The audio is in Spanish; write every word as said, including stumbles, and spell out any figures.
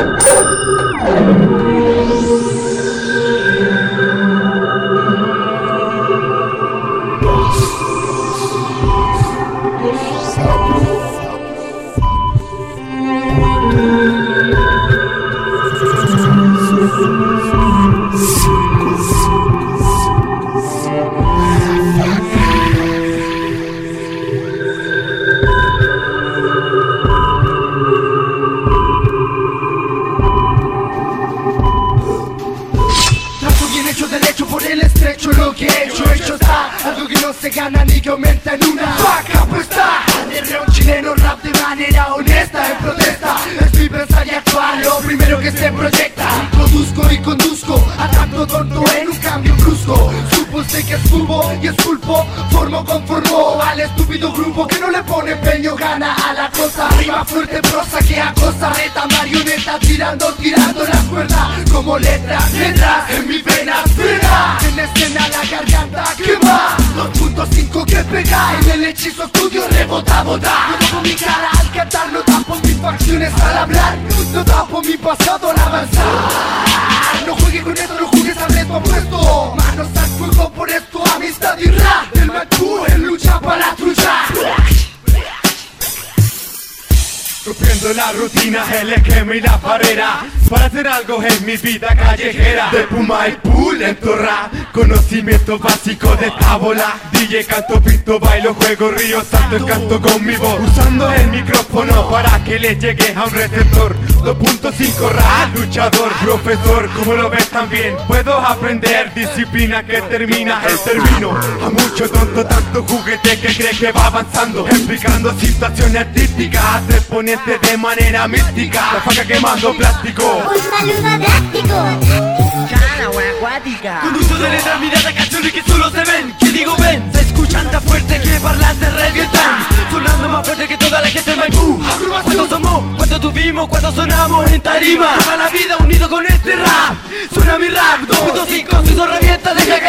Se gana ni que aumenta en una vaca apuesta. Alerreo un chileno rap de manera honesta. En protesta es mi pensar y actuar, lo primero que se proyecta. Produzco y conduzco a tanto tonto en un cambio brusco. Supo usted que es fulbo y es pulpo. Formo conformo al estúpido grupo que no le pone empeño, gana a la cosa. Rima fuerte, prosa que acosa. Reta marioneta tirando, tirando las cuerdas. Como letras, letras en mis venas, venas. En escena la garganta quema. dos punto cinco que pega en el hechizo estudio, rebota, bota. No tapo mi cara al cantar, no tapo mis facciones al hablar, no tapo mi pasado al avanzar. No juegue con esto, no juegues al resto apuesto. Manos al fuego por esto, amistad y rap. Del Mancú en lucha para la trucha. Rompiendo la rutina, el esquema y la barrera para hacer algo en mi vida callejera. De Puma y Pool en Torra, conocimiento básico de tábola. D J, canto, pinto, bailo, juego, río, salto y canto con mi voz, usando el micrófono para que le llegue a un receptor. dos punto cinco rap, luchador, profesor, como lo ves también puedo aprender, disciplina que termina el término. A mucho tonto, tanto juguete que cree que va avanzando, explicando situaciones artísticas, te poniente de manera mística. La faca quemando plástico. Un saludo drástico. Chana, wea acuática. Con uso de letra, mirada, canciones que solo se ven. ¿Qué digo ven? Se escuchan tan fuerte que parlantes revientan. Sonando más fuerte que toda la gente en Maipú. ¿Cuántos somos? ¿Cuántos tuvimos? ¿Cuántos sonamos en tarima? Toda la vida unido con este rap. Suena mi rap. dos punto cinco, si eso revienta, deja que